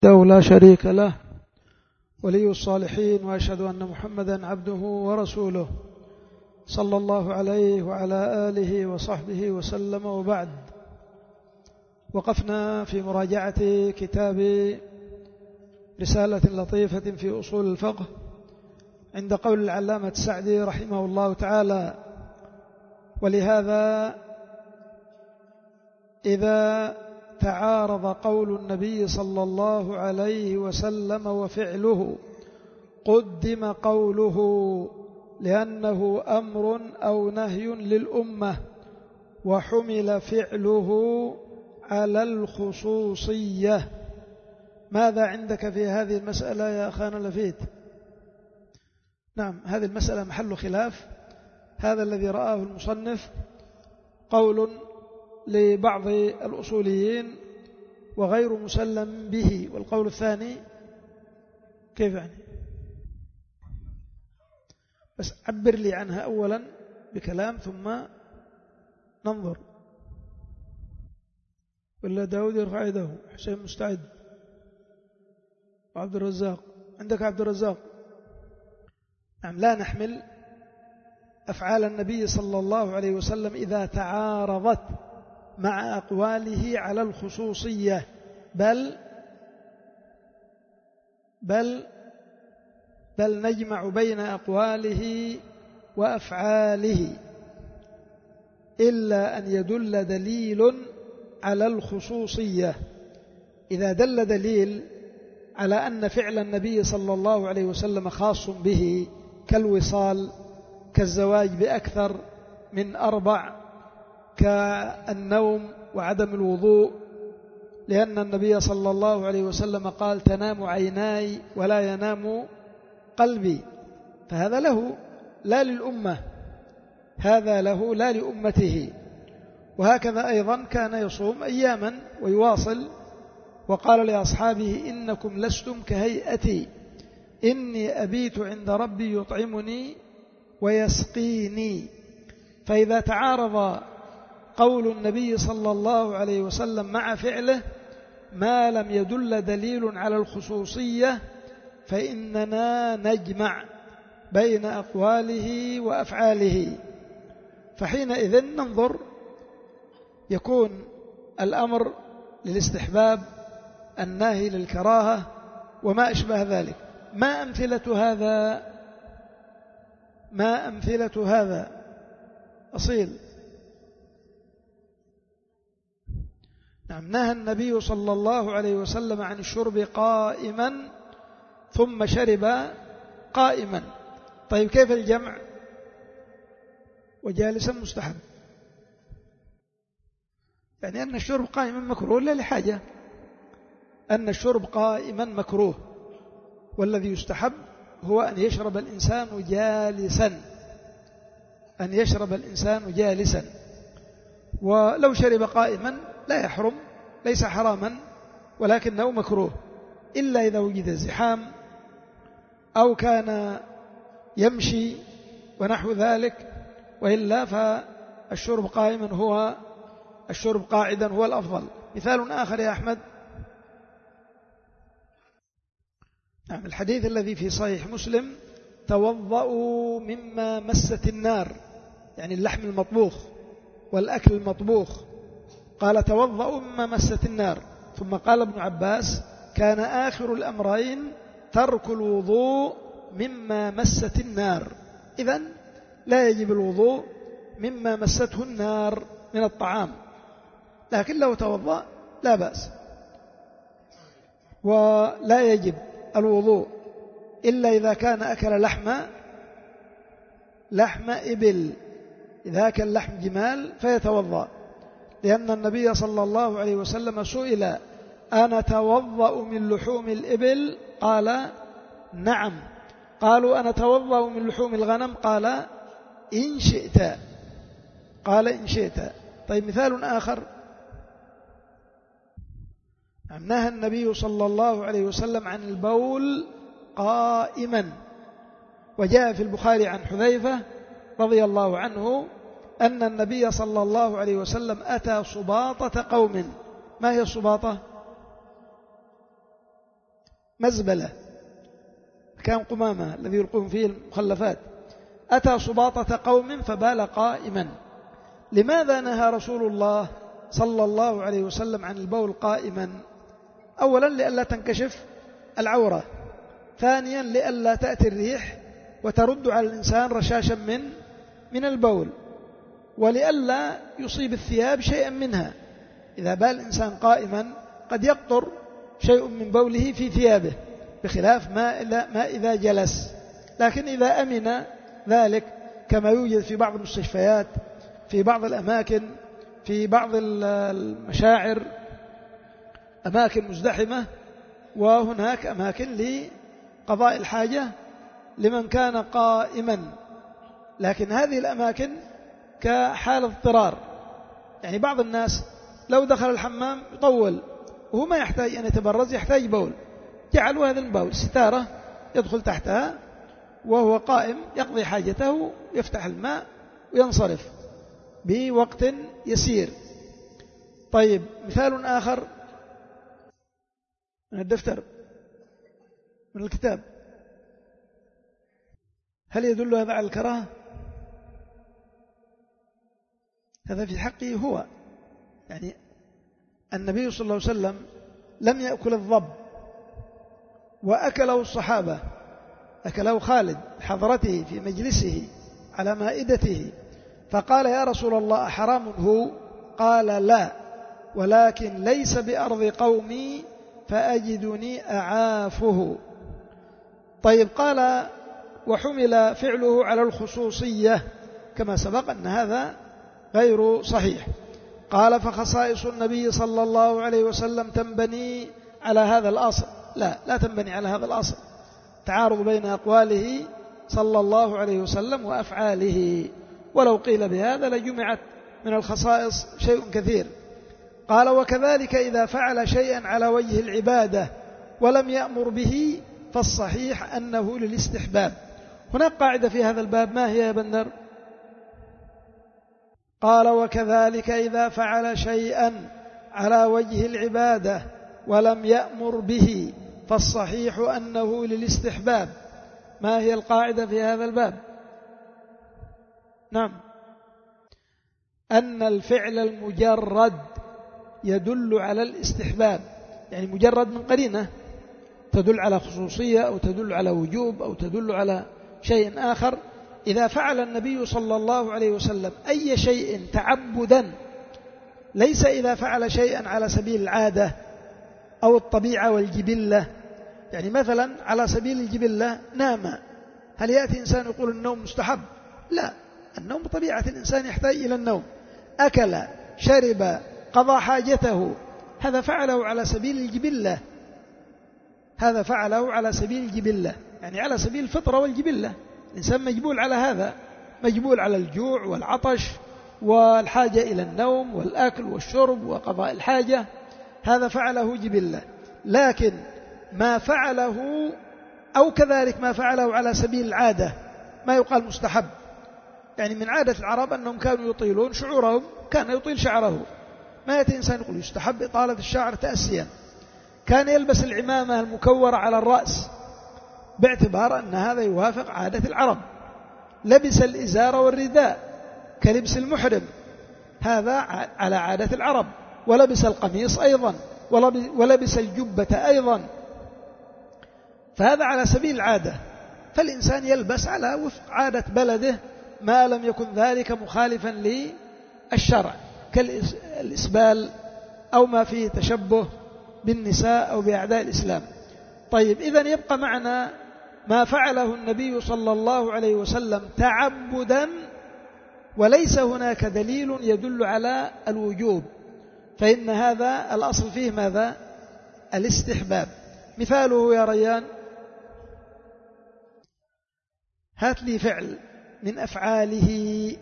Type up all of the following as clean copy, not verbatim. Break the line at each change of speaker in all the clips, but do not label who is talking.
وحده لا شريك له ولي الصالحين، وأشهد أن محمدا عبده ورسوله صلى الله عليه وعلى آله وصحبه وسلم. وبعد، وقفنا في مراجعة كتاب رسالة لطيفة في أصول الفقه عند قول العلامة السعدي رحمه الله تعالى: ولهذا إذا تعارض قول النبي صلى الله عليه وسلم وفعله قدم قوله لأنه أمر أو نهي للأمة، وحمل فعله على الخصوصية. ماذا عندك في هذه المسألة يا أخانا لفيت؟ نعم، هذه المسألة محل خلاف. هذا الذي رآه المصنف قول لبعض الأصوليين وغير مسلم به، والقول الثاني كيف يعني؟ بس عبر لي عنها أولا بكلام ثم ننظر. ولا داود يرفع يده؟ حسين مستعد؟ وعبد الرزاق عندك؟ عبد الرزاق نعم. لا نحمل أفعال النبي صلى الله عليه وسلم إذا تعارضت مع أقواله على الخصوصية، بل نجمع بين أقواله وأفعاله إلا أن يدل دليل على الخصوصية. إذا دل دليل على أن فعل النبي صلى الله عليه وسلم خاص به كالوصال، كالزواج بأكثر من 4، كالنوم وعدم الوضوء، لأن النبي صلى الله عليه وسلم قال: تنام عيناي ولا ينام قلبي. فهذا له لا للأمة، هذا له لا لأمته. وهكذا أيضا كان يصوم أياما ويواصل، وقال لأصحابه: إنكم لستم كهيئتي، إني أبيت عند ربي يطعمني ويسقيني. فإذا تعارض قول النبي صلى الله عليه وسلم مع فعله ما لم يدل دليل على الخصوصية فإننا نجمع بين أقواله وأفعاله. فحينئذ ننظر، يكون الأمر للاستحباب، النهي للكراهة، وما أشبه ذلك. ما أمثلة هذا أصيل؟ نعم، نهى النبي صلى الله عليه وسلم عن الشرب قائما ثم شرب قائما. طيب كيف الجمع؟ وجالسا مستحب، يعني أن الشرب قائما مكروه لا لحاجة، أن الشرب قائما مكروه، والذي يستحب هو أن يشرب الإنسان جالسا، ولو شرب قائما لا يحرم، ليس حراما، ولكنه مكروه، إلا إذا وجد زحام أو كان يمشي ونحو ذلك، وإلا فالشرب قائما هو الشرب قاعدا هو الأفضل. مثال آخر يا أحمد. نعم، الحديث الذي في صحيح مسلم: توضؤوا مما مست النار، يعني اللحم المطبوخ والأكل المطبوخ. قال: توضؤوا مما مست النار. ثم قال ابن عباس: كان آخر الأمرين ترك الوضوء مما مست النار. إذن لا يجب الوضوء مما مسته النار من الطعام، لكن لو توضأ لا بأس. ولا يجب الوضوء إلا إذا كان أكل لحم إبل. إذا أكل لحم جمال فيتوضأ، لأن النبي صلى الله عليه وسلم سئل: أنا توضأ من لحوم الإبل؟ قال: نعم. قالوا: أنا توضأ من لحوم الغنم؟ قال: إن شئت. طيب مثال آخر. نهى النبي صلى الله عليه وسلم عن البول قائما، وجاء في البخاري عن حذيفة رضي الله عنه أن النبي صلى الله عليه وسلم أتى صباطة قوم. ما هي الصباطة؟ مزبلة، كان قمامة الذي يلقون فيه المخلفات. أتى سباطة قوم فبال قائما. لماذا نهى رسول الله صلى الله عليه وسلم عن البول قائما؟ أولا لئلا تنكشف العورة، ثانيا لئلا تأتي الريح وترد على الإنسان رشاشا من البول، ولئلا يصيب الثياب شيئا منها. إذا بال الإنسان قائما قد يقطر شيء من بوله في ثيابه، بخلاف ما إذا جلس. لكن إذا أمن ذلك، كما يوجد في بعض المستشفيات، في بعض الأماكن، في بعض المشاعر، أماكن مزدحمة، وهناك أماكن لقضاء الحاجة لمن كان قائما، لكن هذه الأماكن كحال اضطرار. يعني بعض الناس لو دخل الحمام يطول وهو ما يحتاج أن يتبرز، يحتاج بول، جعلوا هذا البول ستارة يدخل تحتها وهو قائم يقضي حاجته، يفتح الماء وينصرف بوقت يسير. طيب، مثال آخر من الدفتر، من الكتاب، هل يدل هذا على الكراهة؟ هذا في حقه هو، يعني النبي صلى الله عليه وسلم لم يأكل الضب، وأكله الصحابة، أكله خالد حضرته في مجلسه على مائدته، فقال: يا رسول الله أحرام هو؟ قال: لا، ولكن ليس بأرض قومي فأجدني أعافه. طيب، قال: وحمل فعله على الخصوصية، كما سبق أن هذا غير صحيح. قال: فخصائص النبي صلى الله عليه وسلم تنبني على هذا الأصل. لا تنبني على هذا الأصل، تعارض بين أقواله صلى الله عليه وسلم وأفعاله، ولو قيل بهذا لجمعت من الخصائص شيء كثير. قال: وكذلك إذا فعل شيئا على وجه العبادة ولم يأمر به فالصحيح أنه للاستحباب. هناك قاعدة في هذا الباب، ما هي يا بندر؟ قال: وكذلك إذا فعل شيئا على وجه العبادة ولم يأمر به فالصحيح أنه للاستحباب. ما هي القاعدة في هذا الباب؟ نعم، أن الفعل المجرد يدل على الاستحباب، يعني مجرد من قرينة تدل على خصوصية أو تدل على وجوب أو تدل على شيء آخر. إذا فعل النبي صلى الله عليه وسلم أي شيء تعبدا، ليس إذا فعل شيئا على سبيل العادة أو الطبيعة والجبلة. يعني مثلا على سبيل الجبلة نام، هل يأتي إنسان يقول النوم مستحب؟ لا، النوم بطبيعة الإنسان يحتاج إلى النوم. أكل، شرب، قضى حاجته، هذا فعله على سبيل الجبلة، هذا فعله على سبيل الجبلة، يعني على سبيل الفطرة والجبلة. الإنسان مجبول على هذا، مجبول على الجوع والعطش والحاجة إلى النوم والأكل والشرب وقضاء الحاجة، هذا فعله جبلة. لكن ما فعله أو كذلك ما فعله على سبيل العادة ما يقال مستحب. يعني من عادة العرب أنهم كانوا يطيلون شعورهم، كان يطيل شعره، ما يأتي إنسان يقول يستحب إطالة الشعر تأسيا. كان يلبس العمامة المكورة على الرأس باعتبار أن هذا يوافق عادة العرب، لبس الإزار والرداء كلبس المحرم، هذا على عادة العرب، ولبس القميص أيضا، ولبس الجبة أيضا، فهذا على سبيل العادة. فالإنسان يلبس على وفق عادة بلده ما لم يكن ذلك مخالفا للشرع، كالإسبال أو ما فيه تشبه بالنساء أو بأعداء الإسلام. طيب، إذن يبقى معنا ما فعله النبي صلى الله عليه وسلم تعبدا وليس هناك دليل يدل على الوجوب، فإن هذا الأصل فيه ماذا؟ الاستحباب. مثاله يا ريان، هات لي فعل من أفعاله.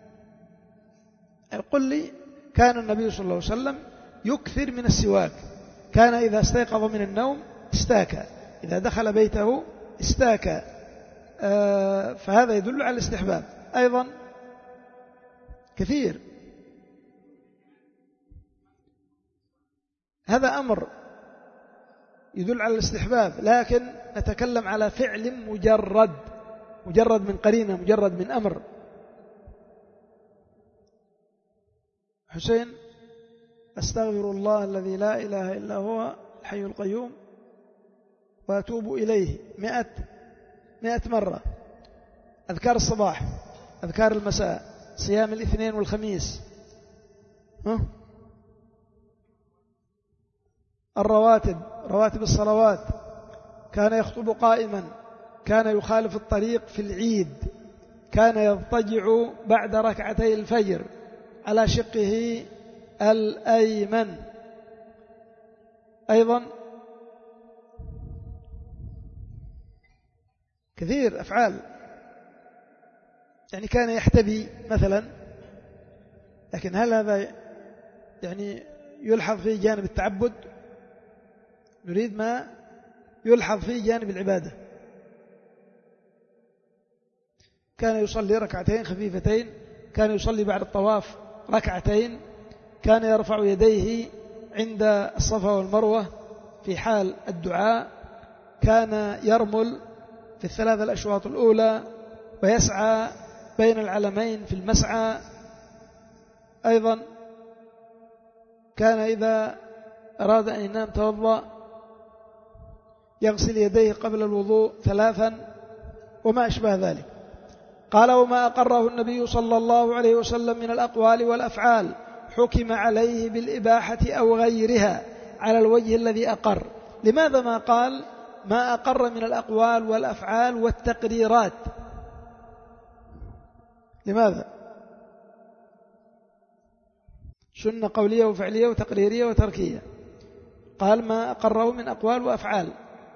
قل لي كان النبي صلى الله عليه وسلم يكثر من السواك، كان إذا استيقظ من النوم استاكى، إذا دخل بيته استاكى، فهذا يدل على الاستحباب. أيضا كثير، هذا أمر يدل على الاستحباب، لكن نتكلم على فعل مجرد من قرينة، مجرد من أمر. حسين: أستغفر الله الذي لا إله إلا هو الحي القيوم وأتوب إليه 100 مرة. أذكار الصباح، أذكار المساء، صيام الاثنين والخميس، الرواتب، رواتب الصلوات، كان يخطب قائما، كان يخالف الطريق في العيد، كان يضطجع بعد ركعتي الفجر على شقه الأيمن. أيضا كثير أفعال، يعني كان يحتبي مثلا، لكن هل هذا يعني يلحظ فيه جانب التعبد؟ نريد ما يلحظ فيه جانب العبادة. كان يصلي ركعتين خفيفتين، كان يصلي بعد الطواف ركعتين، كان يرفع يديه عند الصفا والمروة في حال الدعاء، كان يرمل في الثلاث الأشواط الأولى ويسعى بين العلمين في المسعى. أيضا كان إذا أراد أن ينام توضأ يغسل يديه قبل الوضوء 3 وما أشبه ذلك. قال: وما أقره النبي صلى الله عليه وسلم من الأقوال والأفعال حكم عليه بالإباحة أو غيرها على الوجه الذي أقر. لماذا ما قال ما أقر من الأقوال والأفعال والتقريرات؟ لماذا؟ سنة قولية وفعلية وتقريرية وتركية. قال ما أقره من أقوال وأفعال.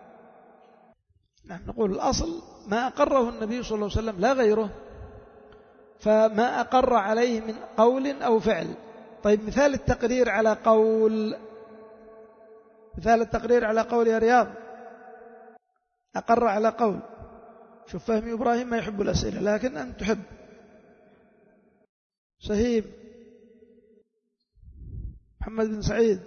نحن نقول الأصل ما أقره النبي صلى الله عليه وسلم لا غيره، فما أقر عليه من قول أو فعل. طيب مثال التقرير على قول، مثال التقرير على قول يا رياض، أقر على قول. شوف فهمي إبراهيم ما يحب الأسئلة، لكن أنت تحب. سهيم، محمد بن سعيد،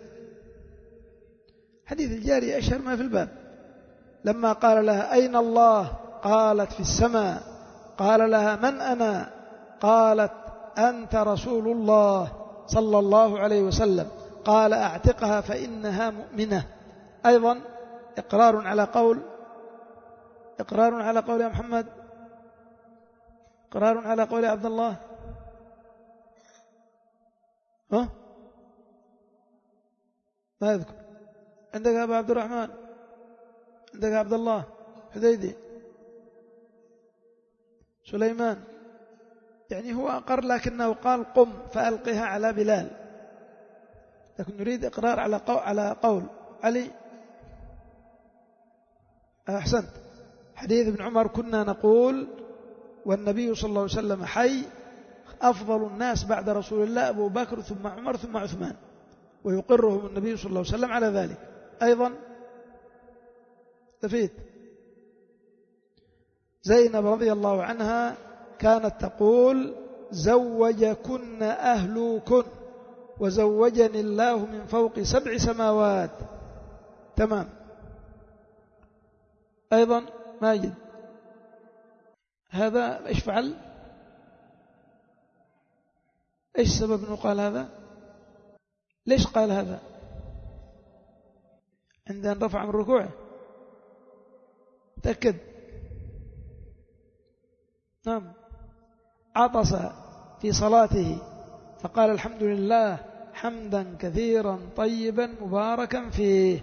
حديث الجارية أشهر ما في الباب. لما قال لها أين الله؟ قالت في السماء. قال لها من أنا؟ قالت أنت رسول الله صلى الله عليه وسلم. قال أعتقها فإنها مؤمنة. أيضا إقرار على قول، إقرار على قول يا محمد، إقرار على قول يا عبد الله. ما يذكر. عندك أبا عبد الرحمن، عندك عبد الله حديدي، سليمان. يعني هو أقر لكنه قال قم فألقها على بلال، لكن نريد إقرار على قول علي. أحسنت. حديث ابن عمر كنا نقول والنبي صلى الله عليه وسلم حي أفضل الناس بعد رسول الله أبو بكر ثم عمر ثم عثمان، ويقرهم النبي صلى الله عليه وسلم على ذلك. أيضا تفيد زينب رضي الله عنها كانت تقول زوجكن أهلكن وزوجني الله من فوق 7 سماوات. تمام. أيضا ماجد، هذا إيش فعل؟ إيش سبب أنه قال هذا؟ ليش قال هذا؟ عند أن رفع من ركوعه تأكد. نعم. عطس في صلاته فقال الحمد لله حمدا كثيرا طيبا مباركا فيه.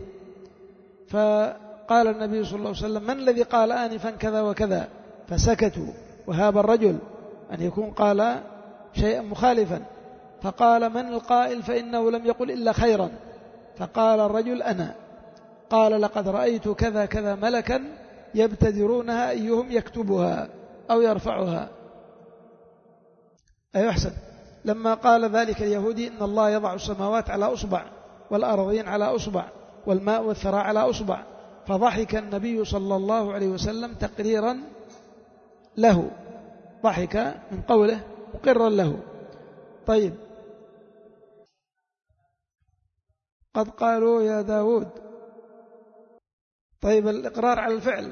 فقال النبي صلى الله عليه وسلم من الذي قال آنفا كذا وكذا؟ فسكتوا، وهاب الرجل أن يكون قال شيئا مخالفا، فقال من القائل؟ فإنه لم يقل إلا خيرا. فقال الرجل أنا. قال لقد رأيت كذا كذا ملكا يبتدرونها أيهم يكتبها أو يرفعها. أي أحسن. لما قال ذلك اليهودي إن الله يضع السماوات على أصبع والأرضين على أصبع والماء والثرى على أصبع، فضحك النبي صلى الله عليه وسلم تقريرا له، ضحك من قوله مقرا له. طيب، قد قالوا يا داود طيب الإقرار على الفعل،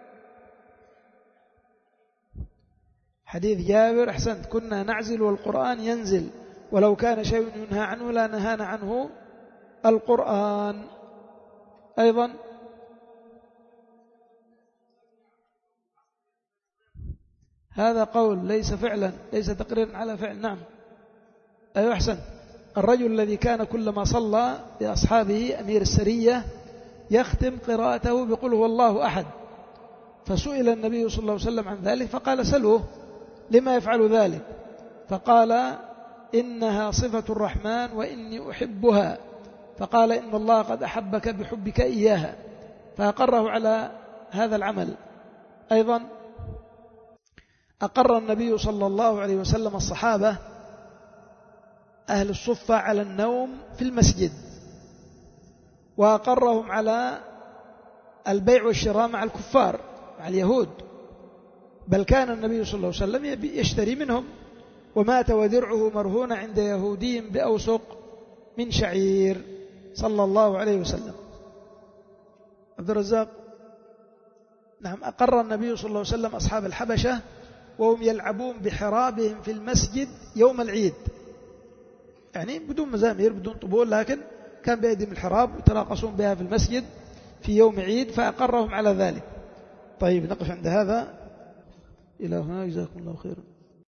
حديث جابر أحسنت كنا نعزل والقرآن ينزل ولو كان شيء ينهى عنه لا نهانا عنه القرآن. أيضا هذا قول ليس فعلا، ليس تقريرا على فعل. نعم أيوة أحسن. الرجل الذي كان كلما صلى بأصحابه أمير السرية يختم قراءته بقول هو الله أحد، فسئل النبي صلى الله عليه وسلم عن ذلك فقال سلوه لما يفعل ذلك، فقال إنها صفة الرحمن وإني أحبها، فقال إن الله قد أحبك بحبك إياها، فأقره على هذا العمل. أيضا أقر النبي صلى الله عليه وسلم الصحابة أهل الصفة على النوم في المسجد، وأقرهم على البيع والشراء مع الكفار مع اليهود، بل كان النبي صلى الله عليه وسلم يشتري منهم، ومات ودرعه مرهون عند يهودي بأوسق من شعير صلى الله عليه وسلم. عبد الرزاق. نعم أقر النبي صلى الله عليه وسلم أصحاب الحبشة وهم يلعبون بحرابهم في المسجد يوم العيد، يعني بدون مزامير بدون طبول، لكن كان بأيديهم الحراب يتراقصون بها في المسجد في يوم عيد، فأقرهم على ذلك. طيب نقف عند هذا إلى هنا، جزاكم الله خيرا.